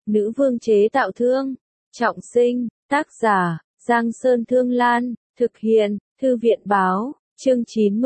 Nữ vương chế tạo thương. Trọng sinh. Tác giả, Giang Sơn Thương Lan. Thực hiện, Thư viện Báo. Chương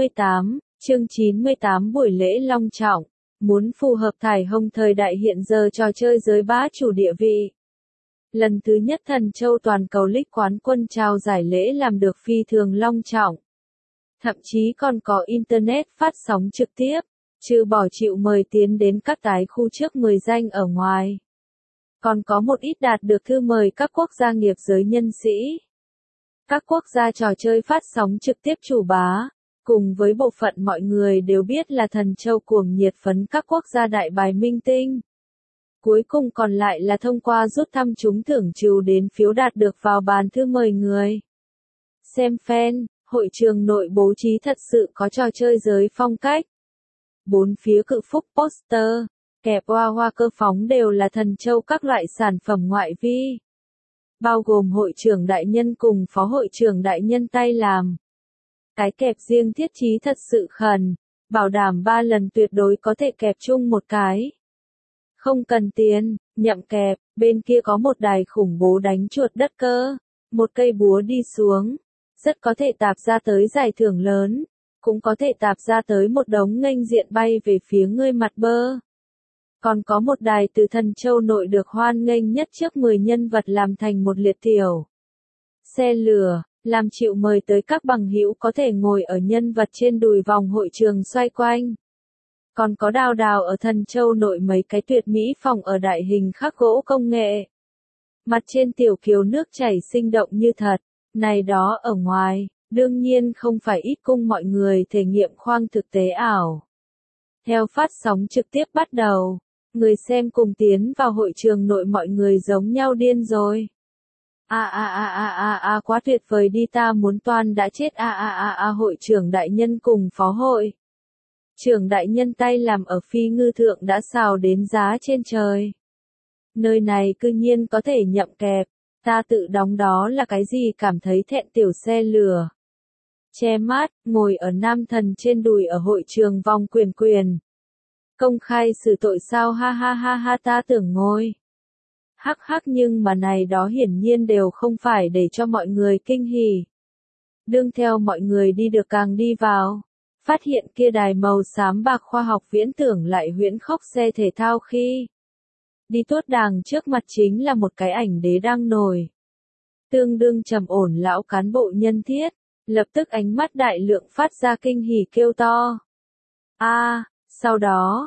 98 buổi lễ long trọng. Muốn phù hợp thải hồng thời đại hiện giờ trò chơi giới bá chủ địa vị. Lần thứ nhất Thần Châu toàn cầu League quán quân trao giải lễ làm được phi thường long trọng. Thậm chí còn có Internet phát sóng trực tiếp, trừ bỏ chịu mời tiến đến các tái khu trước 10 danh ở ngoài. Còn có một ít đạt được thư mời các quốc gia nghiệp giới nhân sĩ. Các quốc gia trò chơi phát sóng trực tiếp chủ bá, cùng với bộ phận mọi người đều biết là Thần Châu cuồng nhiệt phấn các quốc gia đại bài minh tinh. Cuối cùng còn lại là thông qua rút thăm trúng thưởng trừ đến phiếu đạt được vào bàn thư mời người. Xem fan, hội trường nội bố trí thật sự có trò chơi giới phong cách. Bốn phía cự phúc poster, kẹp hoa cơ phóng đều là Thần Châu các loại sản phẩm ngoại vi. Bao gồm hội trưởng đại nhân cùng phó hội trưởng đại nhân tay làm. Cái kẹp riêng thiết trí thật sự khẩn, bảo đảm 3 lần tuyệt đối có thể kẹp chung một cái. Không cần tiền, nhậm kẹp, bên kia có một đài khủng bố đánh chuột đất cơ, một cây búa đi xuống, rất có thể tạp ra tới giải thưởng lớn, cũng có thể tạp ra tới một đống nghênh diện bay về phía ngươi mặt bơ. Còn có một đài từ Thần Châu nội được hoan nghênh nhất trước 10 nhân vật làm thành một liệt tiểu xe lửa, làm chịu mời tới các bằng hữu có thể ngồi ở nhân vật trên đùi vòng hội trường xoay quanh. Còn có đào ở Thần Châu nội mấy cái tuyệt mỹ phòng ở đại hình khắc gỗ công nghệ. Mặt trên tiểu kiều nước chảy sinh động như thật, này đó ở ngoài, đương nhiên không phải ít cung mọi người thể nghiệm khoang thực tế ảo. Theo phát sóng trực tiếp bắt đầu, người xem cùng tiến vào hội trường nội mọi người giống nhau điên rồi. Quá tuyệt vời đi, ta muốn toan đã chết. Hội trưởng đại nhân cùng phó hội trưởng đại nhân tay làm ở phi ngư thượng đã xào đến giá trên trời. Nơi này cư nhiên có thể nhậm kẹp, ta tự đóng đó là cái gì, cảm thấy thẹn tiểu xe lửa. Che mát, ngồi ở nam thần trên đùi ở hội trường vòng quyền. Công khai xử tội sao, ha ta tưởng ngồi. Hắc nhưng mà này đó hiển nhiên đều không phải để cho mọi người kinh hỉ. Đương theo mọi người đi được càng đi vào, phát hiện kia đài màu xám bạc khoa học viễn tưởng lại huyễn khốc xe thể thao khi đi tuốt đàng trước mặt chính là một cái ảnh đế đang nổi. Tương đương trầm ổn lão cán bộ nhân thiết, lập tức ánh mắt đại lượng phát ra kinh hỉ kêu to. Sau đó,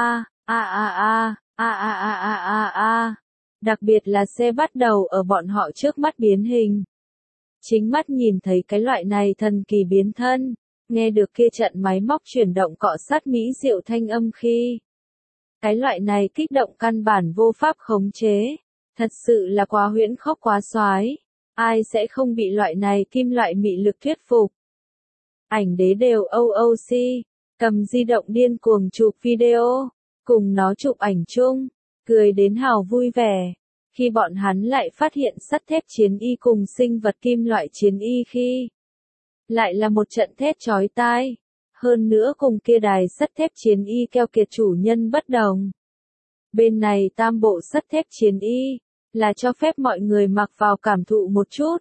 đặc biệt là xe bắt đầu ở bọn họ trước mắt biến hình. Chính mắt nhìn thấy cái loại này thần kỳ biến thân, nghe được kia trận máy móc chuyển động cọ sát mỹ diệu thanh âm khi. Cái loại này kích động căn bản vô pháp khống chế, thật sự là quá huyễn khốc quá xoái, ai sẽ không bị loại này kim loại mị lực thuyết phục. Ảnh đế đều OOC, cầm di động điên cuồng chụp video, cùng nó chụp ảnh chung, cười đến hào vui vẻ. Khi bọn hắn lại phát hiện sắt thép chiến y cùng sinh vật kim loại chiến y khi lại là một trận thét chói tai. Hơn nữa cùng kia đài sắt thép chiến y keo kiệt chủ nhân bất đồng. Bên này tam bộ sắt thép chiến y là cho phép mọi người mặc vào cảm thụ một chút.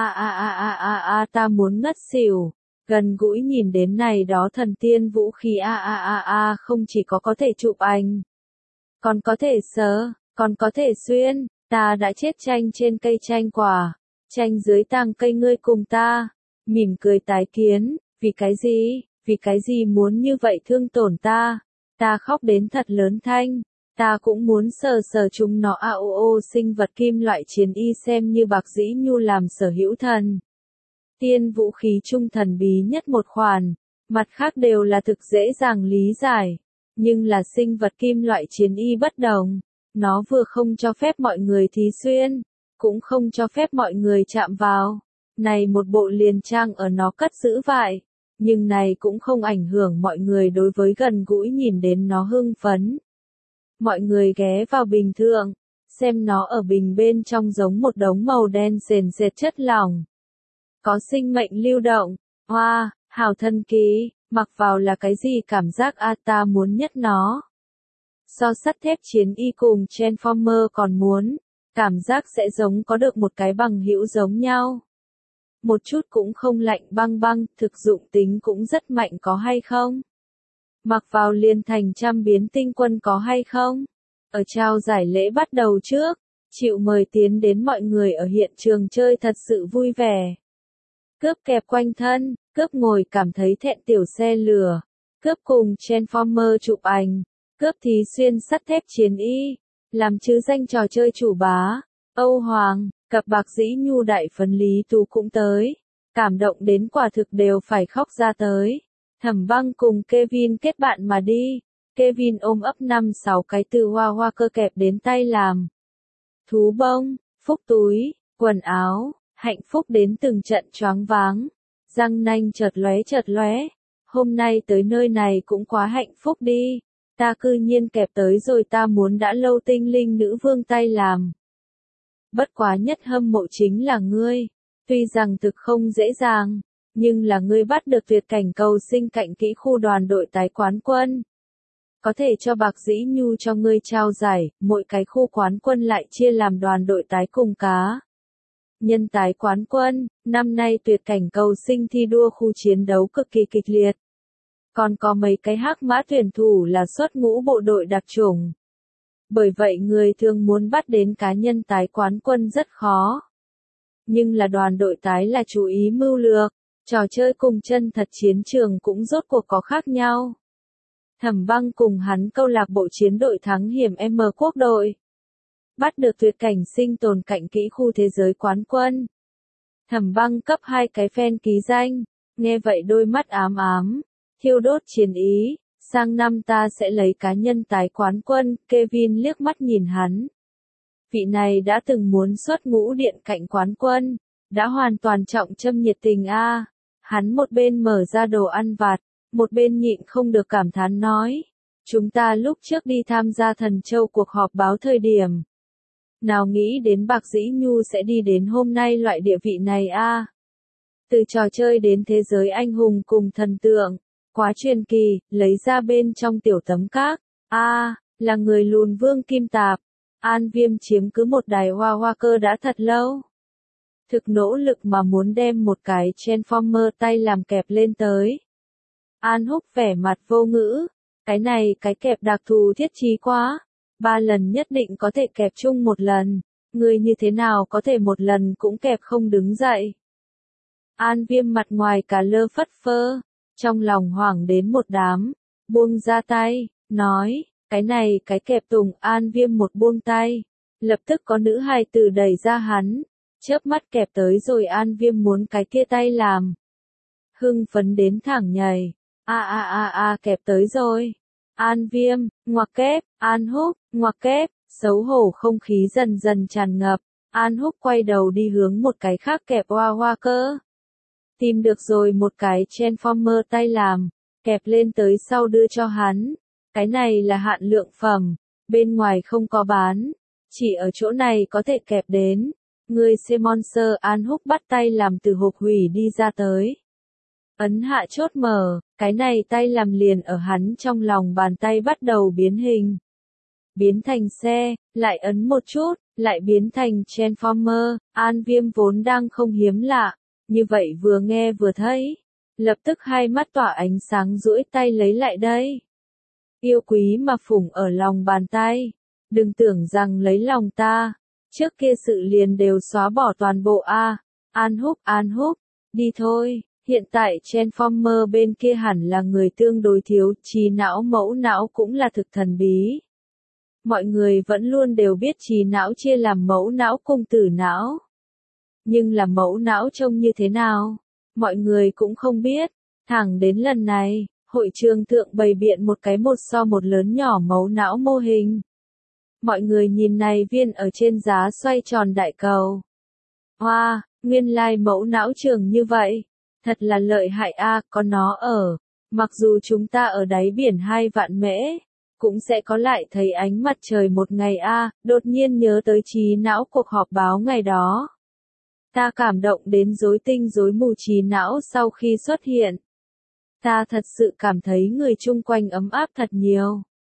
Ta muốn ngất xỉu. Gần gũi nhìn đến này đó thần tiên vũ khí. Không chỉ có thể chụp ảnh, còn có thể sờ, còn có thể xuyên. Ta đã chết tranh trên cây tranh quả, tranh dưới tàng cây ngươi cùng ta, mỉm cười tái kiến, vì cái gì muốn như vậy thương tổn ta khóc đến thật lớn thanh, ta cũng muốn sờ chúng nó. Sinh vật kim loại chiến y xem như bạc dĩ nhu làm sở hữu thần tiên vũ khí trung thần bí nhất một khoản, mặt khác đều là thực dễ dàng lý giải, nhưng là sinh vật kim loại chiến y bất đồng. Nó vừa không cho phép mọi người thí xuyên, cũng không cho phép mọi người chạm vào. Này một bộ liền trang ở nó cất giữ vải, nhưng này cũng không ảnh hưởng mọi người đối với gần gũi nhìn đến nó hưng phấn. Mọi người ghé vào bình thượng, xem nó ở bình bên trong giống một đống màu đen sền sệt chất lỏng. Có sinh mệnh lưu động, hào thần kỳ, mặc vào là cái gì cảm giác ta muốn nhất nó. So sắt thép chiến y cùng Transformer còn muốn, cảm giác sẽ giống có được một cái bằng hữu giống nhau. Một chút cũng không lạnh băng băng, thực dụng tính cũng rất mạnh có hay không? Mặc vào liền thành trăm biến tinh quân có hay không? Ở trao giải lễ bắt đầu trước, chịu mời tiến đến mọi người ở hiện trường chơi thật sự vui vẻ. Cướp kẹp quanh thân, cướp ngồi cảm thấy thẹn tiểu xe lửa, cướp cùng Transformer chụp ảnh, cướp thí xuyên sắt thép chiến y, làm chứ danh trò chơi chủ bá. Âu Hoàng, cặp bạc dĩ nhu đại phấn Lý Tú cũng tới, cảm động đến quả thực đều phải khóc ra tới. Thẩm Băng cùng Kevin kết bạn mà đi, Kevin ôm ấp 5-6 cái từ hoa hoa cơ kẹp đến tay làm. Thú bông, phúc túi, quần áo, hạnh phúc đến từng trận choáng váng, răng nanh chợt lóe, hôm nay tới nơi này cũng quá hạnh phúc đi, ta cư nhiên kẹp tới rồi ta muốn đã lâu tinh linh nữ vương tay làm. Bất quá nhất hâm mộ chính là ngươi, tuy rằng thực không dễ dàng, nhưng là ngươi bắt được tuyệt cảnh cầu sinh cạnh kỹ khu đoàn đội tái quán quân. Có thể cho bạc dĩ nhu cho ngươi trao giải, mỗi cái khu quán quân lại chia làm đoàn đội tái cùng cá. Nhân tái quán quân, năm nay tuyệt cảnh cầu sinh thi đua khu chiến đấu cực kỳ kịch liệt. Còn có mấy cái hắc mã tuyển thủ là xuất ngũ bộ đội đặc chủng. Bởi vậy người thường muốn bắt đến cá nhân tái quán quân rất khó. Nhưng là đoàn đội tái là chú ý mưu lược, trò chơi cùng chân thật chiến trường cũng rốt cuộc có khác nhau. Thẩm Băng cùng hắn câu lạc bộ chiến đội thắng hiểm M quốc đội. Bắt được tuyệt cảnh sinh tồn cạnh kỹ khu thế giới quán quân. Thẩm Băng cấp 2 cái fan ký danh, nghe vậy đôi mắt ám ám, thiêu đốt chiến ý, sang năm ta sẽ lấy cá nhân tái quán quân, Kevin liếc mắt nhìn hắn. Vị này đã từng muốn xuất ngũ điện cạnh quán quân, đã hoàn toàn trọng châm nhiệt tình a. Hắn một bên mở ra đồ ăn vặt, một bên nhịn không được cảm thán nói, chúng ta lúc trước đi tham gia Thần Châu cuộc họp báo thời điểm. Nào nghĩ đến bạc dĩ nhu sẽ đi đến hôm nay loại địa vị này a. Từ trò chơi đến thế giới anh hùng cùng thần tượng, quá truyền kỳ, lấy ra bên trong tiểu tấm các, là người lùn vương kim tạp, An Viêm chiếm cứ một đài hoa hoa cơ đã thật lâu. Thực nỗ lực mà muốn đem một cái Transformer tay làm kẹp lên tới. An Húc vẻ mặt vô ngữ, cái này cái kẹp đặc thù thiết trí quá, 3 lần nhất định có thể kẹp chung một lần, người như thế nào có thể một lần cũng kẹp không đứng dậy. An Viêm mặt ngoài cả lơ phất phơ, trong lòng hoảng đến một đám, buông ra tay, nói, cái này cái kẹp tùng. An Viêm một buông tay, lập tức có nữ hài tử đẩy ra hắn, chớp mắt kẹp tới rồi. An Viêm muốn cái kia tay làm, hưng phấn đến thẳng nhảy, kẹp tới rồi. An Viêm, ngoặc kép, An Húc, ngoặc kép, xấu hổ không khí dần dần tràn ngập, An Húc quay đầu đi hướng một cái khác kẹp hoa hoa cơ. Tìm được rồi một cái Transformer tay làm, kẹp lên tới sau đưa cho hắn. Cái này là hạn lượng phẩm, bên ngoài không có bán, chỉ ở chỗ này có thể kẹp đến. Người xem monster. An Húc bắt tay làm từ hộp hủy đi ra tới. Ấn hạ chốt mở, cái này tay làm liền ở hắn trong lòng bàn tay bắt đầu biến hình. Biến thành xe, lại ấn một chút, lại biến thành Transformer. An Viêm vốn đang không hiếm lạ, như vậy vừa nghe vừa thấy, lập tức hai mắt tỏa ánh sáng duỗi tay lấy lại đây. Yêu quý mà phủng ở lòng bàn tay, đừng tưởng rằng lấy lòng ta, trước kia sự liền đều xóa bỏ toàn bộ a. An Húc, đi thôi. Hiện tại Transformer bên kia hẳn là người tương đối thiếu, trí não mẫu não cũng là thực thần bí. Mọi người vẫn luôn đều biết trí não chia làm mẫu não cùng tử não. Nhưng là mẫu não trông như thế nào? Mọi người cũng không biết. Thẳng đến lần này, hội trường thượng bày biện một cái 1:1 lớn nhỏ mẫu não mô hình. Mọi người nhìn này viên ở trên giá xoay tròn đại cầu. Hoa, nguyên lai mẫu não trường như vậy. Thật là lợi hại a, có nó ở. Mặc dù chúng ta ở đáy biển 2 vạn mễ, cũng sẽ có lại thấy ánh mặt trời một ngày a. Đột nhiên nhớ tới trí não cuộc họp báo ngày đó. Ta cảm động đến rối tinh rối mù. Trí não sau khi xuất hiện, ta thật sự cảm thấy người chung quanh ấm áp thật nhiều.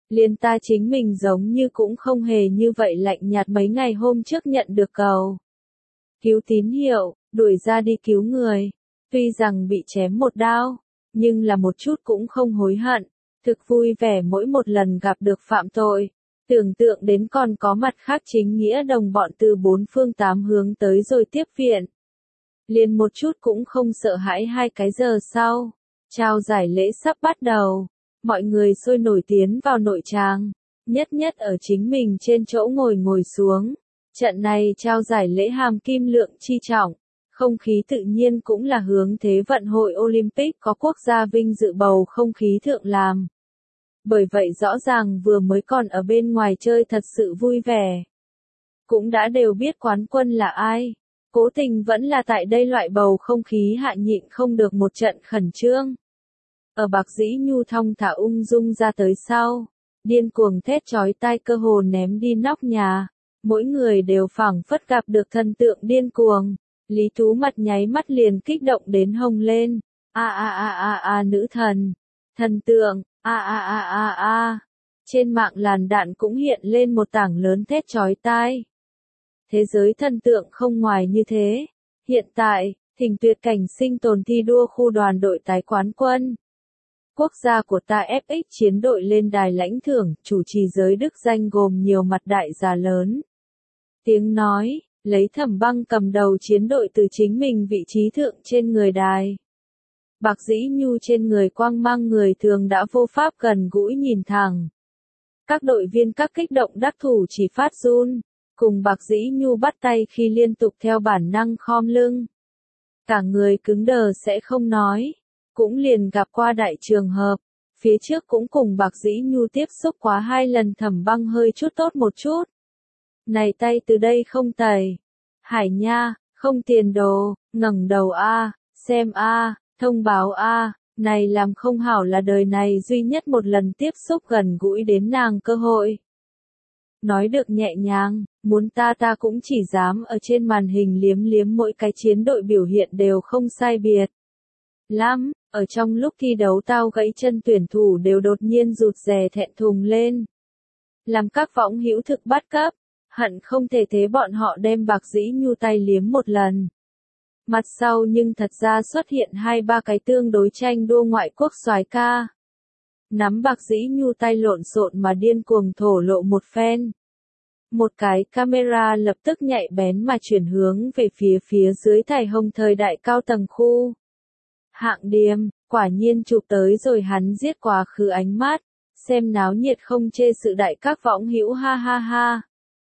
Liền ta chính mình giống như cũng không hề như vậy lạnh nhạt mấy ngày hôm trước nhận được cầu cứu tín hiệu, đuổi ra đi cứu người. Tuy rằng bị chém một đao, nhưng là một chút cũng không hối hận, thực vui vẻ mỗi một lần gặp được phạm tội. Tưởng tượng đến còn có mặt khác chính nghĩa đồng bọn từ bốn phương tám hướng tới rồi tiếp viện. Liền một chút cũng không sợ hãi. 2 cái giờ sau, trao giải lễ sắp bắt đầu, mọi người sôi nổi tiến vào nội tràng, nhất nhất ở chính mình trên chỗ ngồi xuống. Trận này trao giải lễ hàm kim lượng chi trọng, không khí tự nhiên cũng là hướng Thế vận hội Olympic có quốc gia vinh dự bầu không khí thượng làm. Bởi vậy rõ ràng vừa mới còn ở bên ngoài chơi thật sự vui vẻ. Cũng đã đều biết quán quân là ai. Cố Tình vẫn là tại đây loại bầu không khí hạ nhịn không được một trận khẩn trương. Ở Bạc Dĩ Nhu thong thả ung dung ra tới sau, điên cuồng thét chói tai cơ hồ ném đi nóc nhà. Mỗi người đều phảng phất gặp được thần tượng điên cuồng. Lý Tú mặt nháy mắt liền kích động đến hồng lên. Nữ thần, thần tượng, Trên mạng làn đạn cũng hiện lên một tảng lớn thét chói tai. Thế giới thần tượng không ngoài như thế. Hiện tại, Thỉnh Tuyệt Cảnh sinh tồn thi đua khu đoàn đội tái quán quân. Quốc gia của ta FX chiến đội lên đài lãnh thưởng, chủ trì giới đức danh gồm nhiều mặt đại gia lớn. Tiếng nói, lấy Thẩm Băng cầm đầu chiến đội từ chính mình vị trí thượng trên người đài. Bạc Dĩ Nhu trên người quang mang người thường đã vô pháp gần gũi nhìn thẳng. Các đội viên các kích động đắc thủ chỉ phát run, cùng Bạc Dĩ Nhu bắt tay khi liên tục theo bản năng khom lưng. Cả người cứng đờ sẽ không nói, cũng liền gặp qua đại trường hợp, phía trước cũng cùng Bạc Dĩ Nhu tiếp xúc quá 2 lần. Thẩm Băng hơi chút tốt một chút. Này tay từ đây không tẩy. Hải nha, không tiền đồ, ngẩng đầu xem thông báo này làm không hảo là đời này duy nhất một lần tiếp xúc gần gũi đến nàng cơ hội. Nói được nhẹ nhàng, muốn ta cũng chỉ dám ở trên màn hình liếm liếm mỗi cái chiến đội biểu hiện đều không sai biệt lắm, ở trong lúc thi đấu tao gãy chân tuyển thủ đều đột nhiên rụt rè thẹn thùng lên. Làm các võng hữu thực bắt cấp, hận không thể thế bọn họ đem Bạc Dĩ Nhu tay liếm một lần. Mặt sau nhưng thật ra xuất hiện 2-3 cái tương đối tranh đua ngoại quốc soái ca. Nắm Bạc Dĩ Nhu tay lộn xộn mà điên cuồng thổ lộ một phen. Một cái camera lập tức nhạy bén mà chuyển hướng về phía dưới thải hồng thời đại cao tầng khu. Hạng Điềm, quả nhiên chụp tới rồi hắn giết quá khứ ánh mắt, xem náo nhiệt không chê sự đại các võng hữu ha.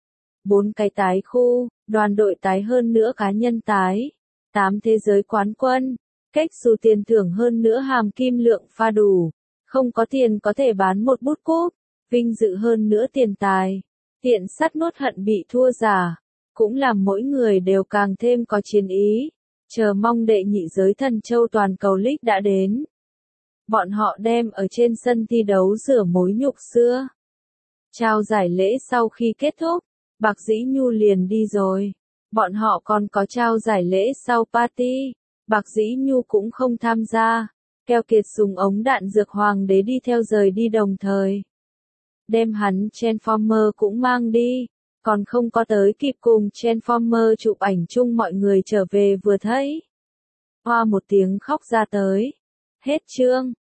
4 cái tái khu, đoàn đội tái hơn nữa cá nhân tái. 8 thế giới quán quân, cách dù tiền thưởng hơn nữa hàm kim lượng pha đủ, không có tiền có thể bán một bút cúp, vinh dự hơn nữa tiền tài, tiện sắt nuốt hận bị thua giả, cũng làm mỗi người đều càng thêm có chiến ý, chờ mong đệ nhị giới thần châu toàn cầu League đã đến. Bọn họ đem ở trên sân thi đấu rửa mối nhục xưa. Trao giải lễ sau khi kết thúc, Bạc Dĩ Nhu liền đi rồi. Bọn họ còn có trao giải lễ sau party, Bạc Dĩ Nhu cũng không tham gia. Keo Kiệt dùng ống đạn dược hoàng đế đi theo rời đi đồng thời. Đem hắn Transformer cũng mang đi, còn không có tới kịp cùng Transformer chụp ảnh chung mọi người trở về vừa thấy. Hoa một tiếng khóc ra tới. Hết chương.